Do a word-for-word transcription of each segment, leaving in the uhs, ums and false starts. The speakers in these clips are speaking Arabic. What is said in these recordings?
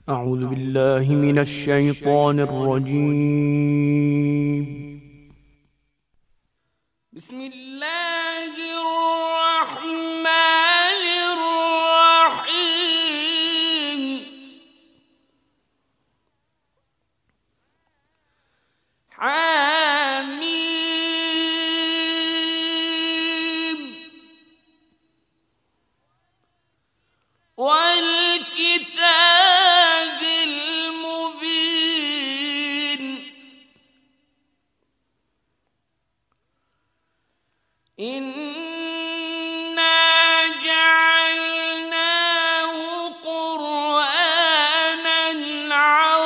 أعوذ بالله من الشيطان الرجيم. بسم الله الرحمن الرحيم. حميم والكتاب المبين. إنا جعلناه قرآنا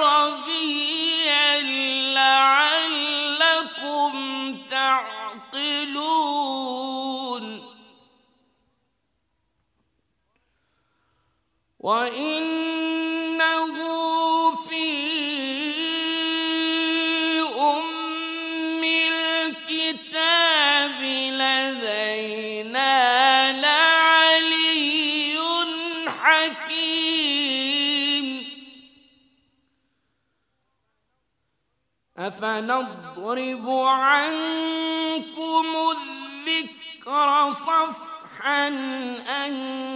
عربيا لعلكم تعقلون. وإنه في أم الكتاب لدينا لعلي حكيم. أفنضرب عنكم الذكر صفحا أن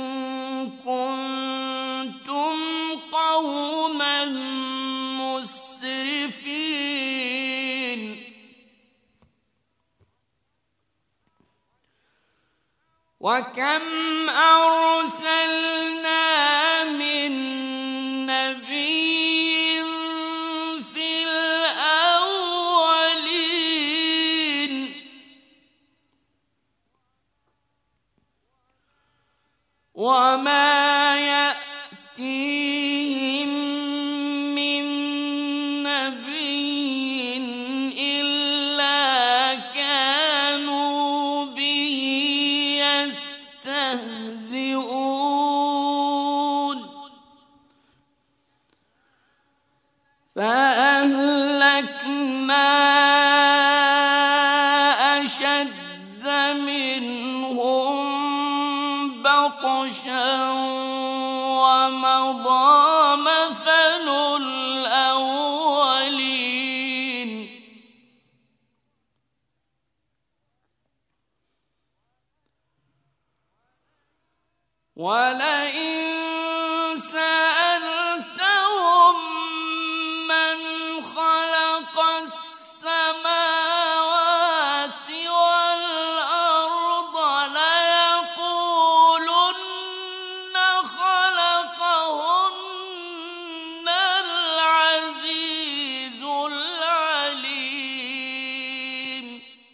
كنتم قوما مسرفين. وكم أرسلنا من نبي في الأولين وما يأتيهم من نبي إلا كانوا به يستهزئون. فأهلكنا أشد منهم بطشا ومضى مثل الأولين. ولئن سألتهم من خلق السماوات والأرض ليقولن خلقهن العزيز العليم.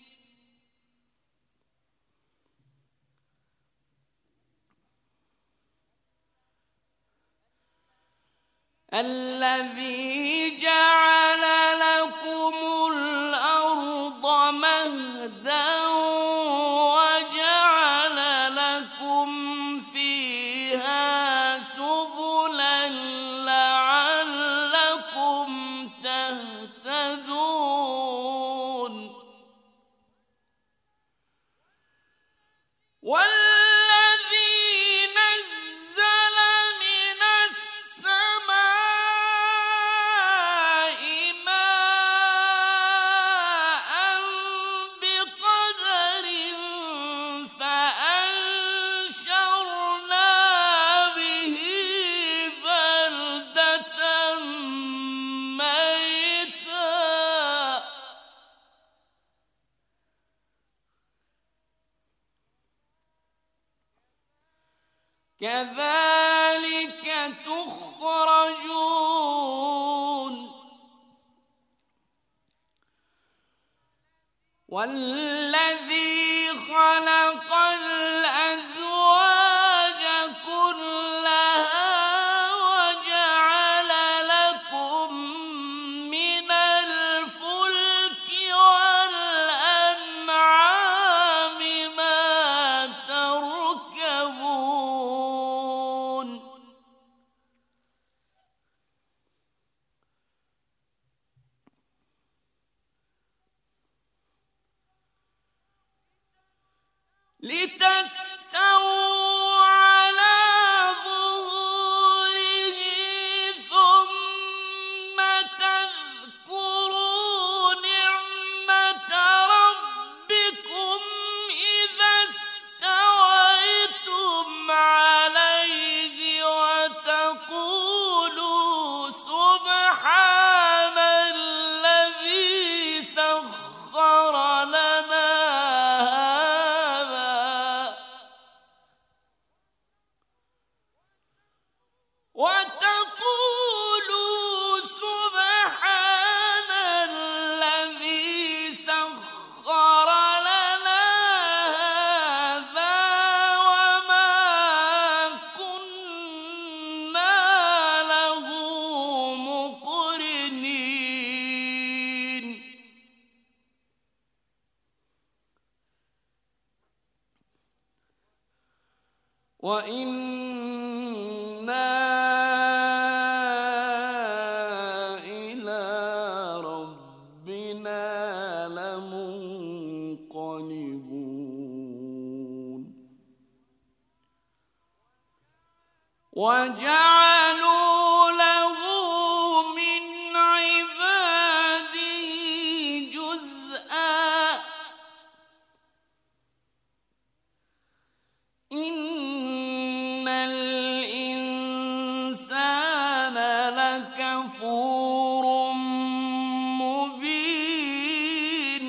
الذي جعل لكم الأرض مهدا وجعل لكم فيها سبلا لعلكم تهتدون. والذي نزل من السماء ماء بقدر فأنشرنا به بلدة ميتا. كذلك تخرجون. والذي خلق الأزواج كلها وجعل لكم من الفلك والأنعام ما تركبون. لتستووا على ظهوره ثم وإنا إلى ربنا لمنقلبون وجعلوا له من عباده جزءا إن الإنسان لكفور مبين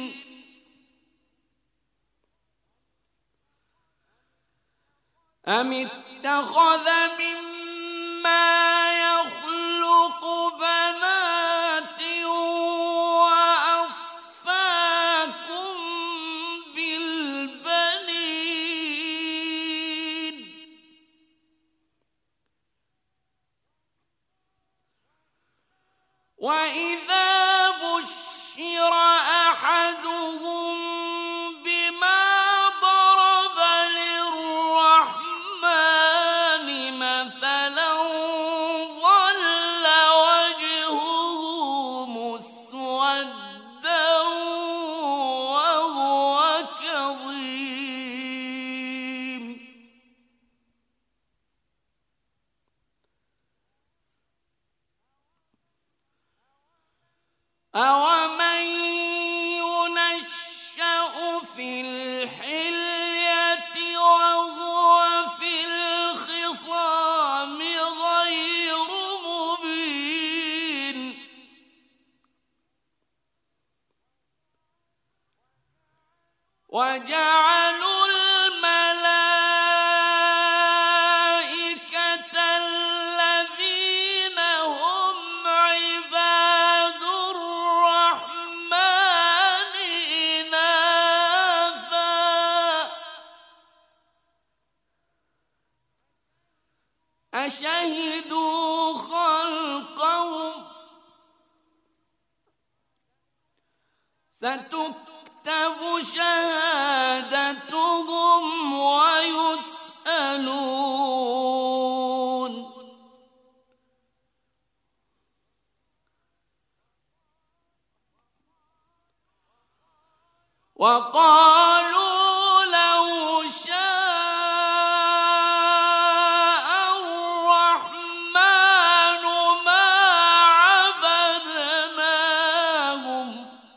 أم اتخذ مما يخلق بنات وأصفاكم بالبنين وإذا بشر أحدهم بما ضرب للرحمن مثلا ظل وجهه مسودا وهو كظيم أومن ينشأ في الحلية وهو في الخصام غير مبين وجعلوا الملائكة الذين هم عباد الرحمن إناثا أشهدوا خلقهم ستكتب شهادتهم ويسألون وقالوا لو شاء الرحمن ما عبدناهم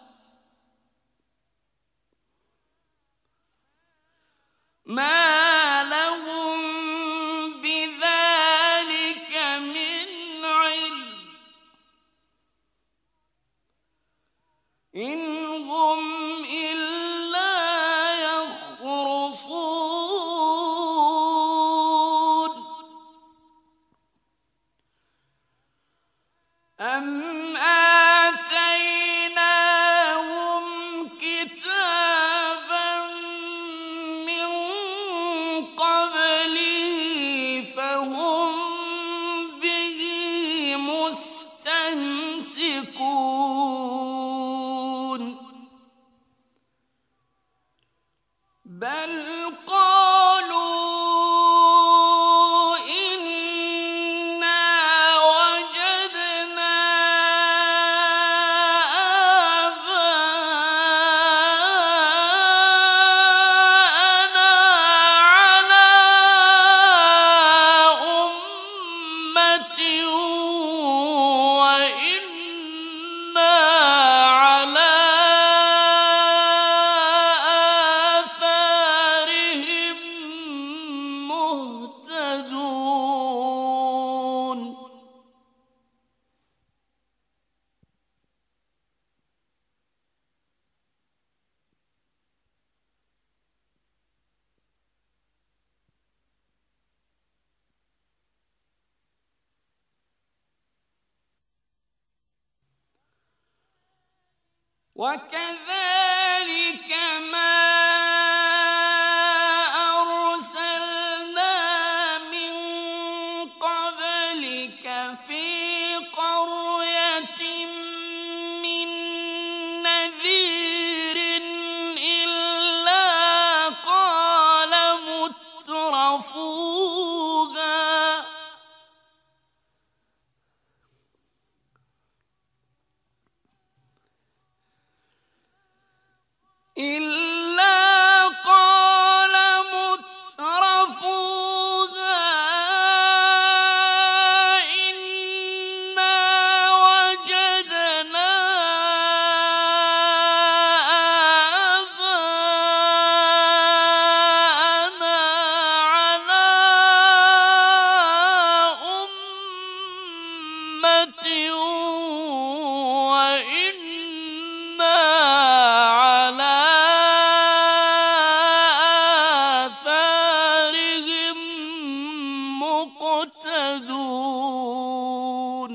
ما لهم بذلك من علم إن هم إلا يخرصون أم آتيناهم كتابا من قبله فهم به مستمسكون بل قالوا إنا وجدنا آباءنا على أمة وإنا على آثارهم مهتدون وكذلك ما أرسلنا من قبلك في قرية من نذير إلا قال مترفون إلا قال مترفوها إنا وجدنا آباءنا على أمة وإنا على آثارهم مقتدون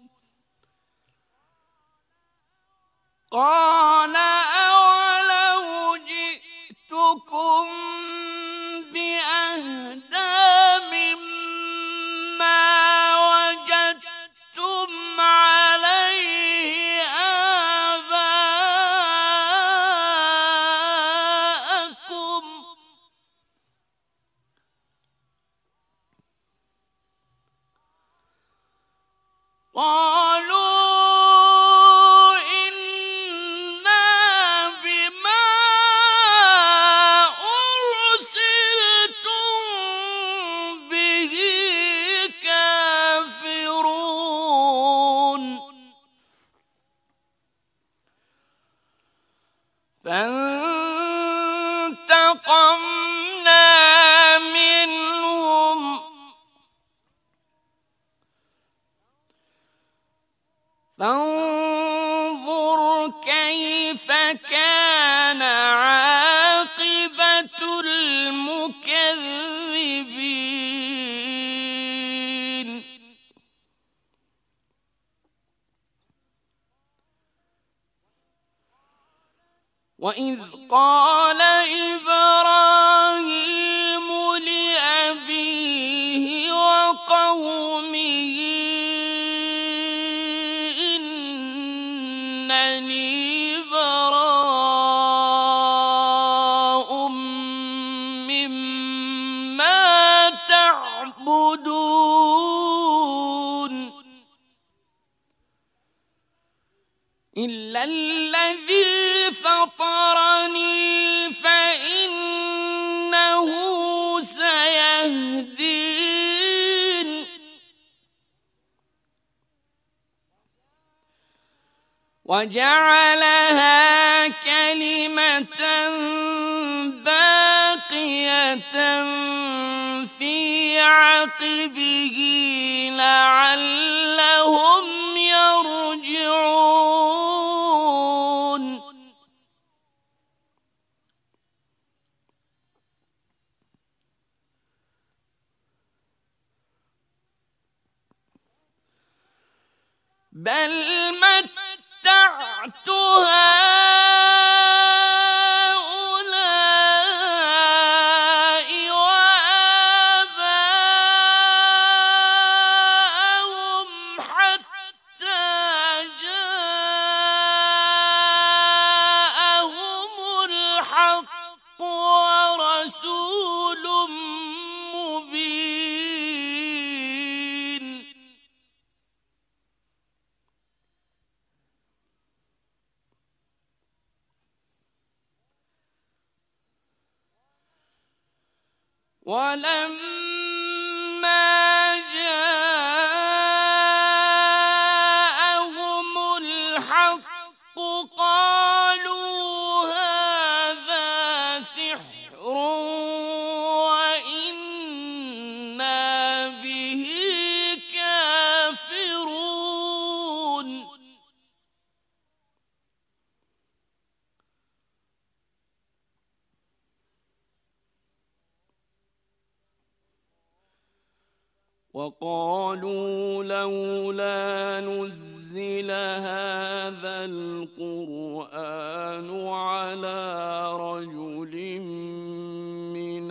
قال أولو جئتكم بأهدى مما وجدتم عليه آباءكم قالوا إنا بما أرسلتم به كافرون فانتقمنا منهم فانظر كيف كان عاقبة المكذبين وإذ قال إبراهيم لأبيه وقومه إنني براء مما تعبدون إلا الذي فطرني فإنه سيهدين وجعلها كلمة باقية في عقبه لعلهم يرجعون بل متعت هؤلاء وآباءهم حتى جاءهم الحق ورسول مبين ولما جاءهم الحق قالوا هذا سحر وإنا به كافرون وقالوا لولا نزل هذا القرآن على رجل من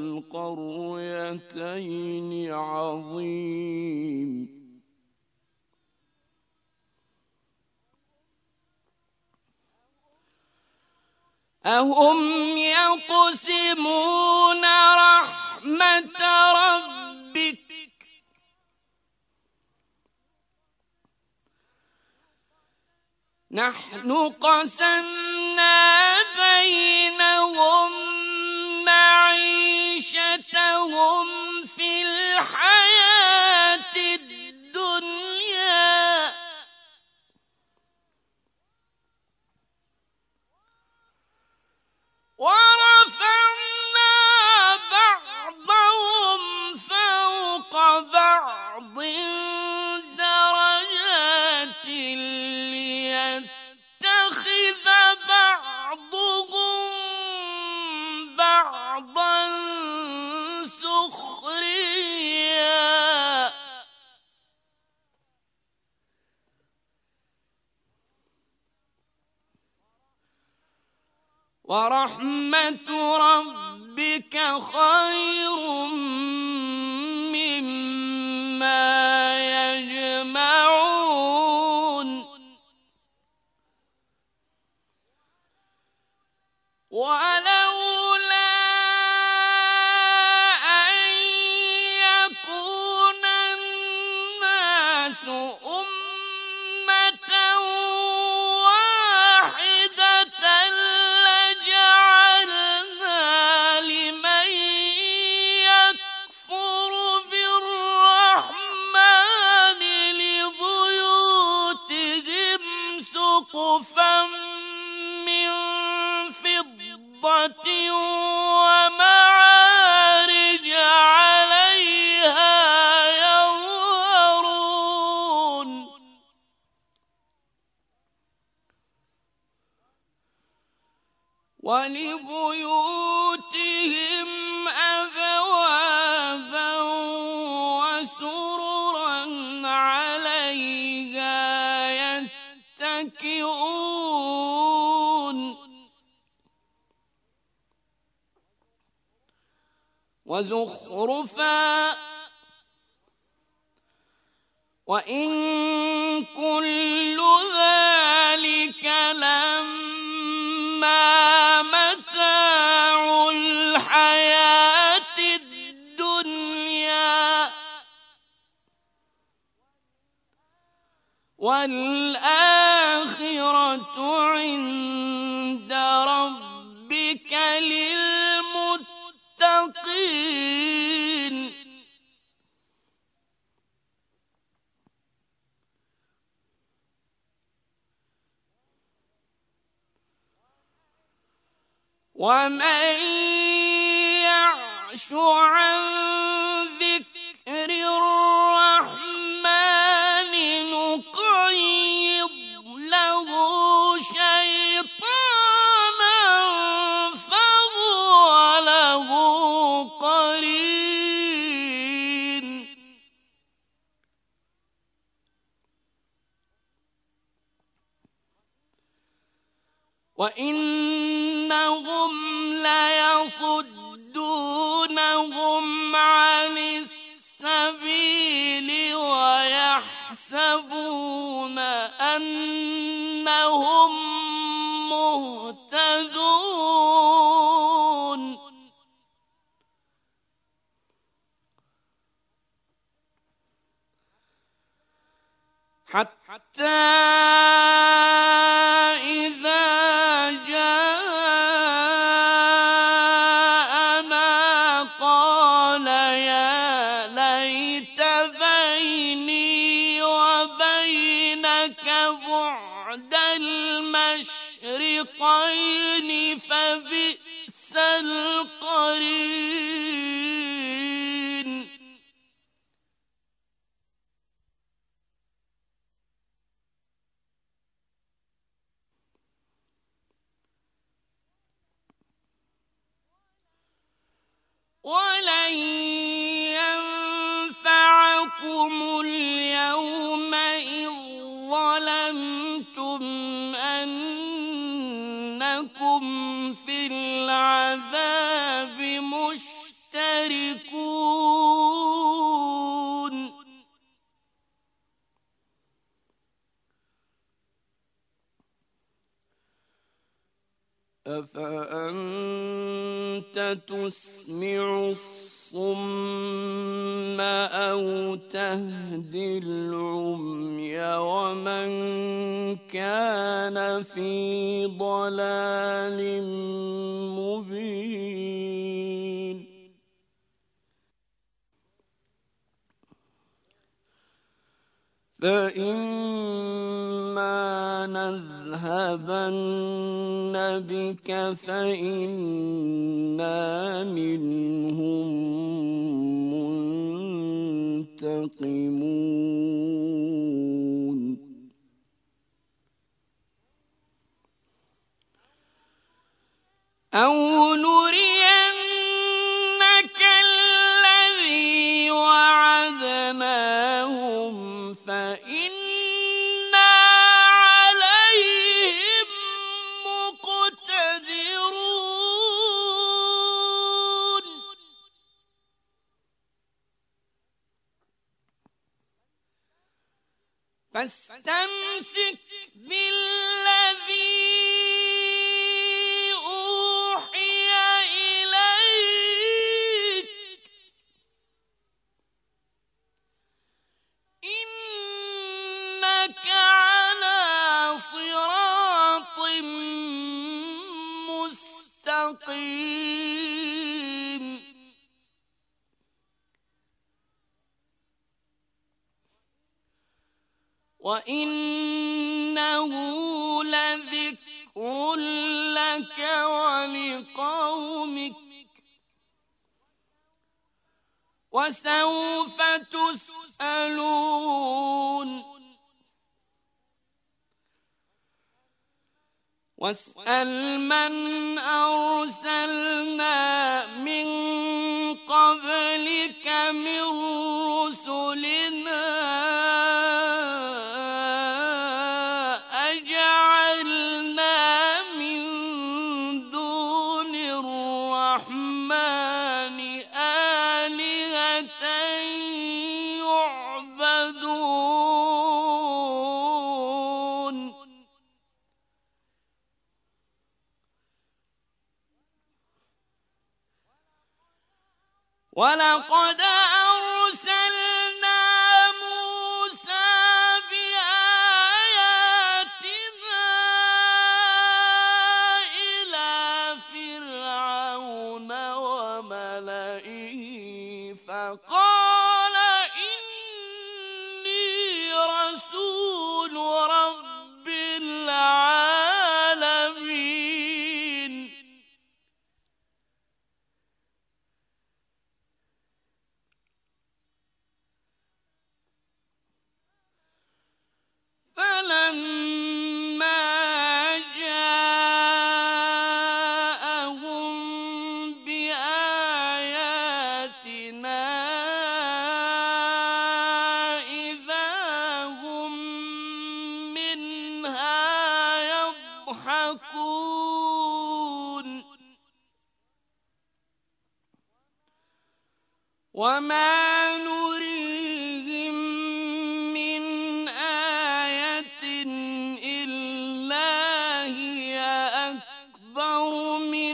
القريتين عظيم أهم يقسمون رحمة ربك نحن قسمنا آتيناهم معيشتهم في الحياة الدنيا ورفعنا بعضهم فوق بعض درجات ليتخذ بعضهم بعضا سخريا ورحمة ربك خير مما يجمعون ولولا أن يكون الناس أمة واحدة لجعلنا لمن يكفر بالرحمن لبيوتهم سقفا من فضة ومعارج عليها يظهرون ولبيوتهم أبوابا وسررا عليها يتكئون وزخرفا وإن كل ذلك لما متاع الحياة الدنيا والآخرة عند ربك للمتقين ومن يعش عن ذكر الرحمن نقيض له شيطانا فهو له قرين وإنهم ليصدونهم عن السبيل ويحسبون أنهم مهتدون حتى إذا جاءنا قال يا ليت بيني وبينك بعد المشرقين فبئس القرين ولن ينفعكم اليوم إذ ظلمتم أنكم في العذاب مشتركون أفأنت تسمع الصم أو تهدي العمي ومن كان في ضلال مبين فإما نذهبن بك فإنا منهم منتقمون أو نرينك الذي وعدناهم فإنا عليهم مقتدرون فاستمسك بالذي وإنه لذكر لك ولقومك وسوف تسألون واسأل من أرسلنا من قبلك من رسلنا أجعلنا من دون الرحمن آلهة يعبدون ولقد أرسلنا موسى بآياتنا إلى فرعون وملئه فقال إني رسول رب العالمين فلما جاءهم بآياتنا إذا هم منها يضحكون وما نريهم من آية إلا هي أكبر من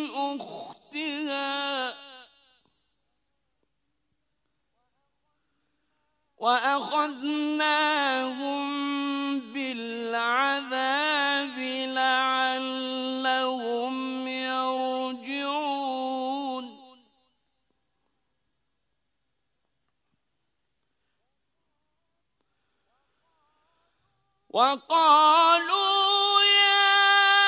أختها وأخذناهم بالعذاب لعلهم يرجعون وقالوا يا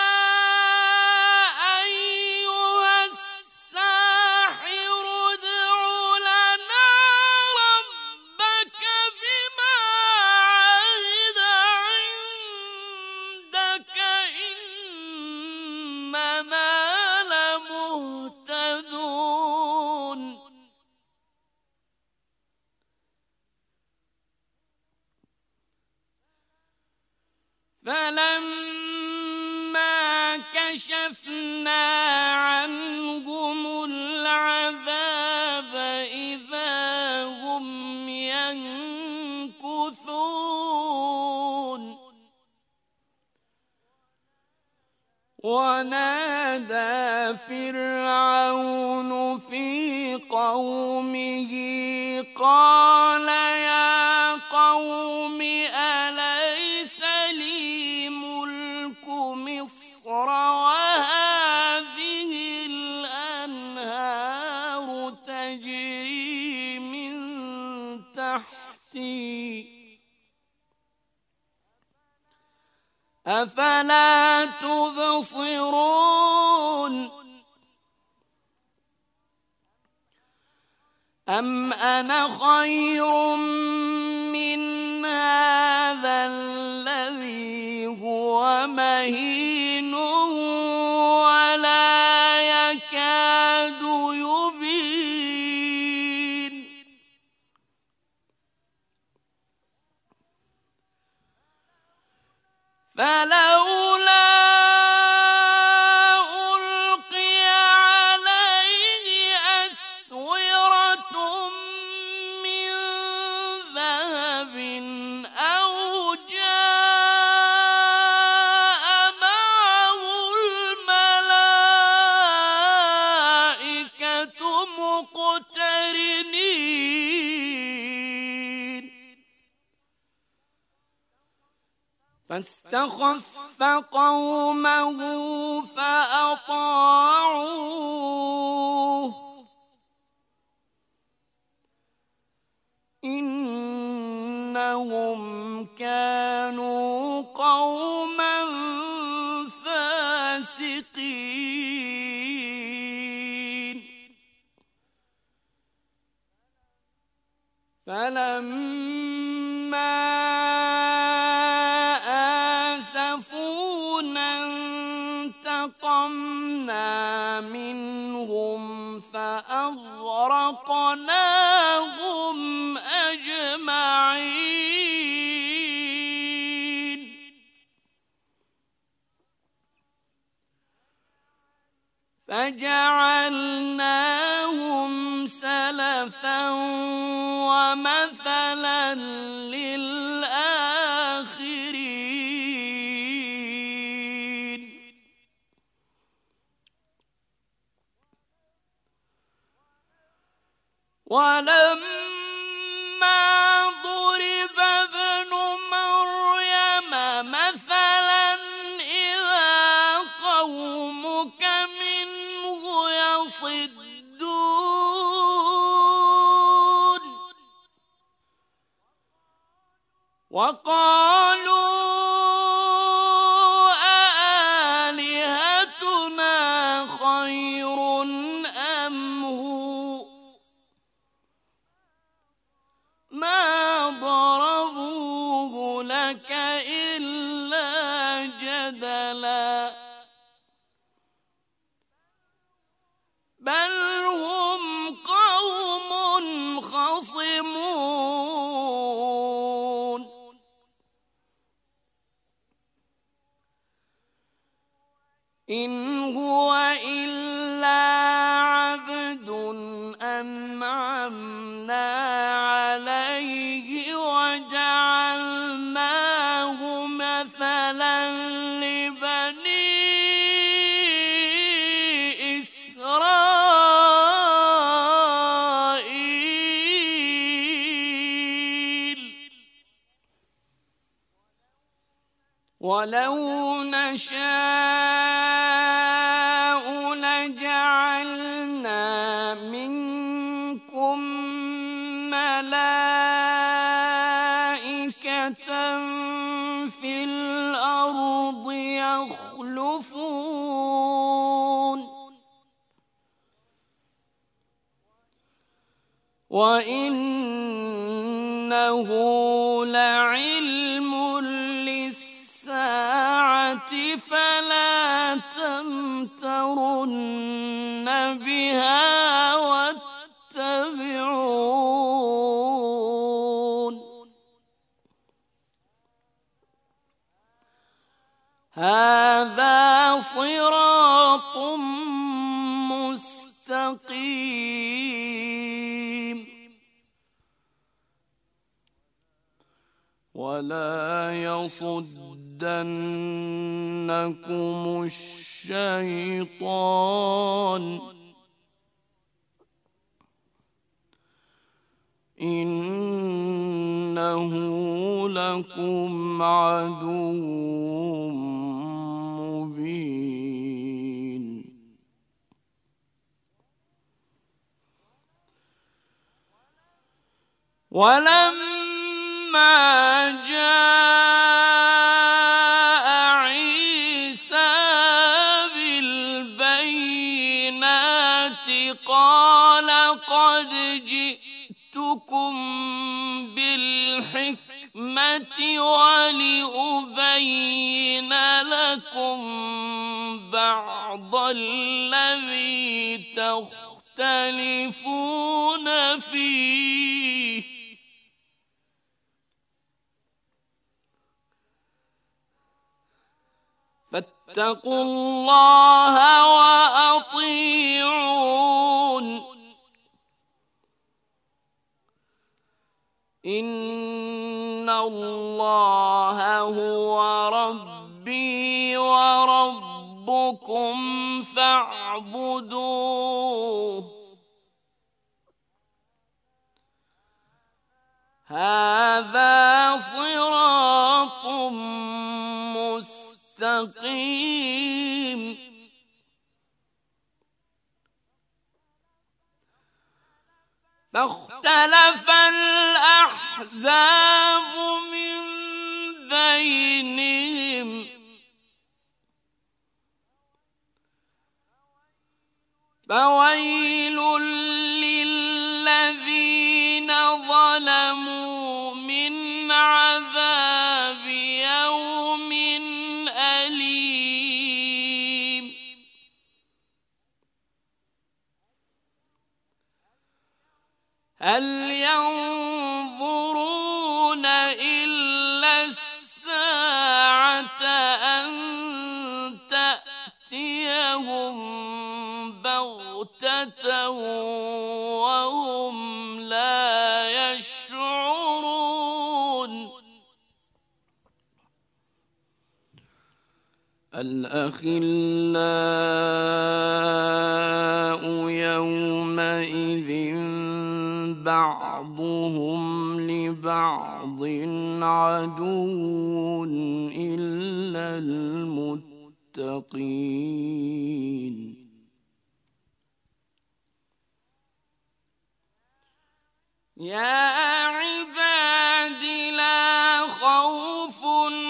أيها الساحر ادع لنا ربك بما عهد عندك إننا لمهتدون فلما كشفنا عنهم العذاب إذا هم ينكثون ونادى فرعون في قومه قال يا قوم أليس لي أفلا تبصرون أم أنا خير من هذا الذي هو مهين ولا يكاد يبين فلولا فاستخف قومه فأطاعوه إنهم كانوا قوما فاسقين فلما انتقمنا منهم فأغرقناهم أجمعين فجعلناهم سلفا ومثلا للآخرين ولما ضرب ابن مريم مثلا إذا قومك منه يصدون وقالوا أآلهتنا خير أم هو ما ضربوه لك إلا جدلا بل هم قوم خصمون إن هو إلا عبد أنعمنا عليه وجعلناه مثلا لبني إسرائيل ولو نشاء لجعلنا منكم ملائكة في الأرض يخلفون وإنه لعلم للساعة فلا تمترن بها واتبعون هذا صراط مستقيم ولا يصدنكم الشيطان إنه لكم عدو مبين ولما جاء ولأبين لكم بعض الذي تختلفون فيه فاتقوا الله وأطيعون إن الله هو ربي وربكم فاعبدوه هذا صراط مستقيم فاختلف الأحزاب من بينهم فويل للذين ظلموا من عذاب يوم أليم هل ينظرون إلا الساعة أن تأتيهم بغتة وهم لا يشعرون الأخلاء يومئذ بعضهم لبعض عدو إلا المتقين يا عباد لا خوف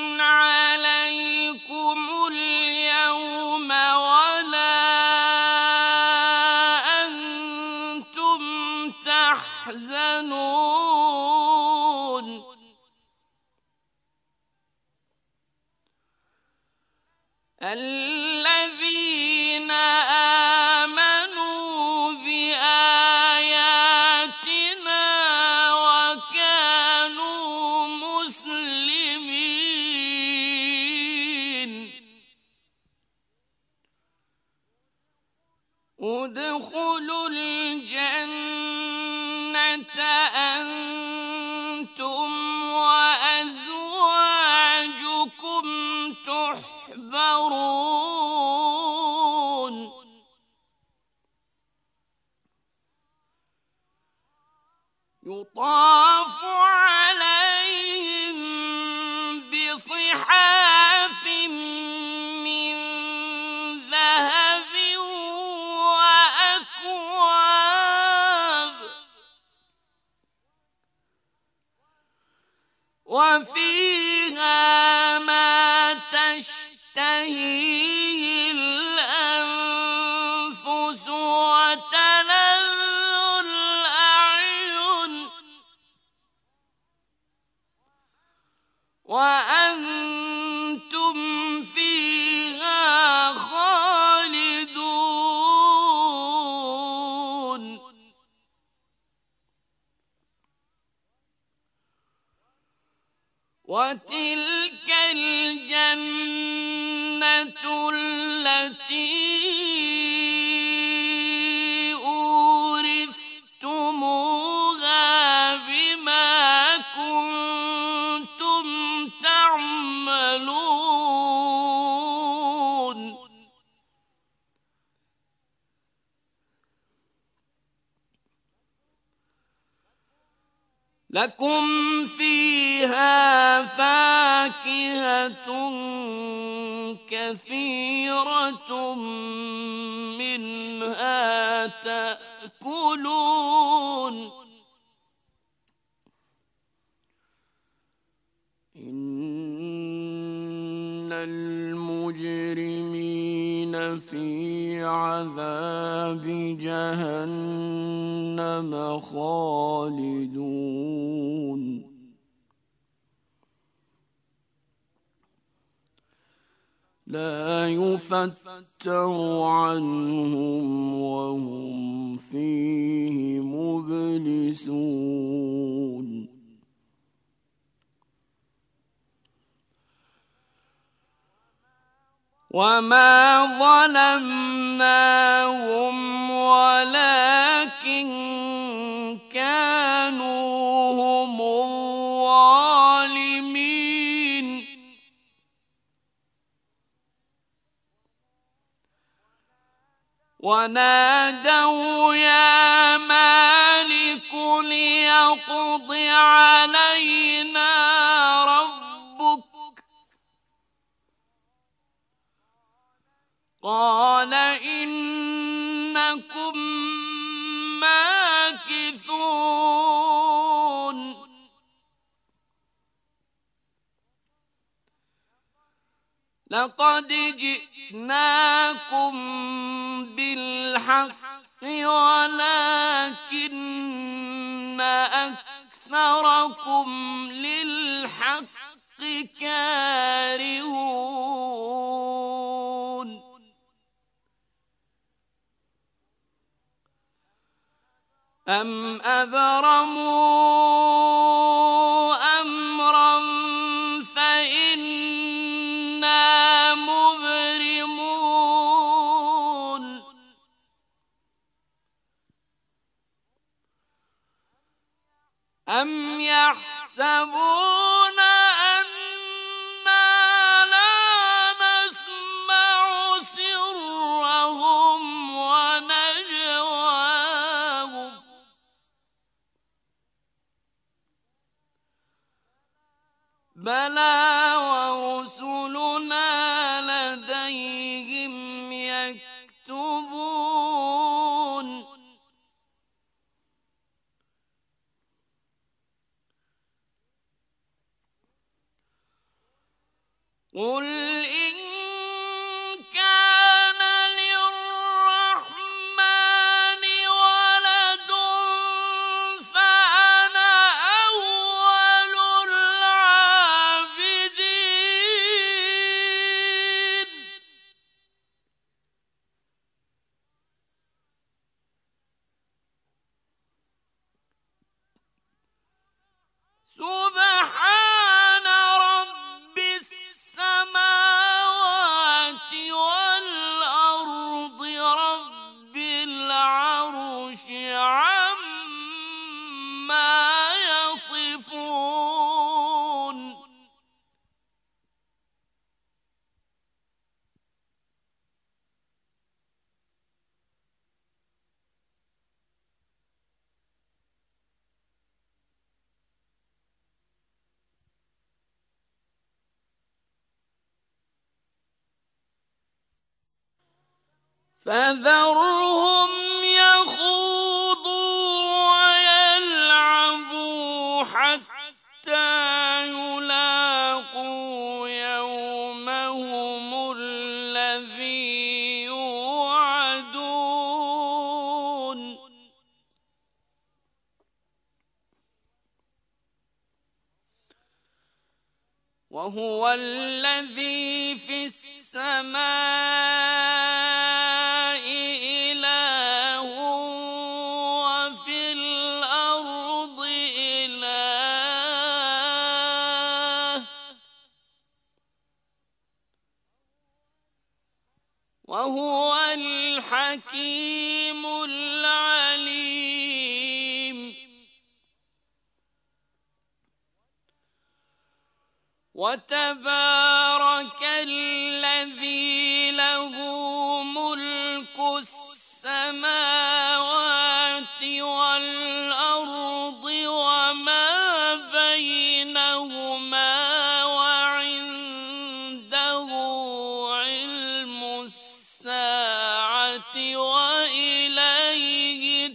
عليكم اليوم ولا أنتم تحزنون الذين آمنوا بآياتنا وكانوا مسلمين ادخلوا الجنة أنتم وأزواجكم تحبرون يطاف عليهم بصحاف من ذهب وأكواب وفيها ما تشتهيه الأنفس وتلذ الأعين وأنتم فيها خالدون وتلك الجنة التي أورثتموها بما كنتم تعملون لكم فيها فاكهة كثيرة منها تأكلون إن المجرمين في عذاب جهنم خالدون لا يفتر عنهم وهم فيه مبلسون وما ظلمناهم ولكن كانوا هم الظالمين ونادوا يا مالك ليقض علينا ربك قال إنكم ماكثون لقد جئناكم بالحق ولكن أكثركم للحق كارهون أم أبرموا أمرا فإنا مبرمون أم يحسبون أنا لا نسمع سرهم ونجواهم بلى ورسلنا لديهم يكتبون قل إن كان للرحمن ولد فأنا أول العابدين سبحان رب السماوات والأرض رب العرش عما يصفون فذرهم يخوضوا ويلعبوا حتى يلاقوا يومهم الذي يوعدون وهو الذي في السماء وهو الحكيم العليم وتبارك الذي له ملك السماوات والأرض وما بينهما وعنده علم الساعة وإليه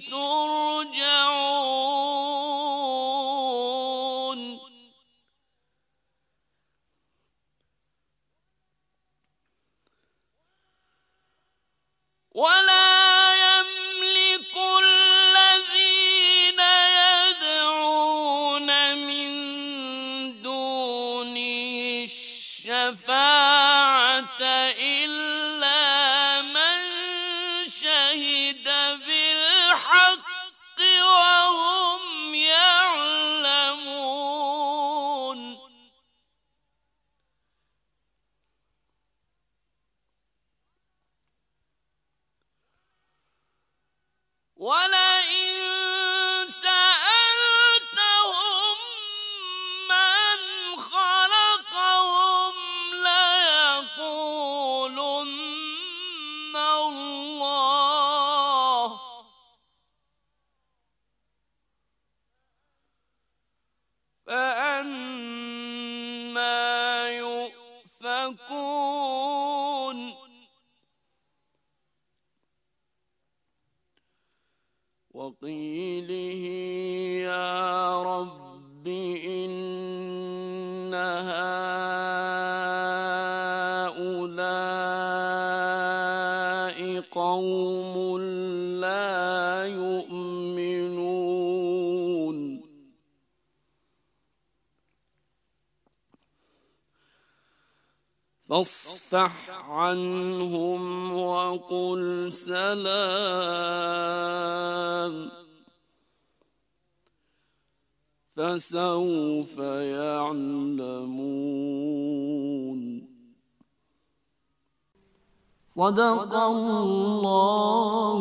ترجعون ولا يملك الذين يدعون من دونه الشفاعة يؤفكون وقيله يا رب إن هؤلاء قوم لا يؤمنون فاصفح عنهم وقل سلام فسوف يعلمون. صدق الله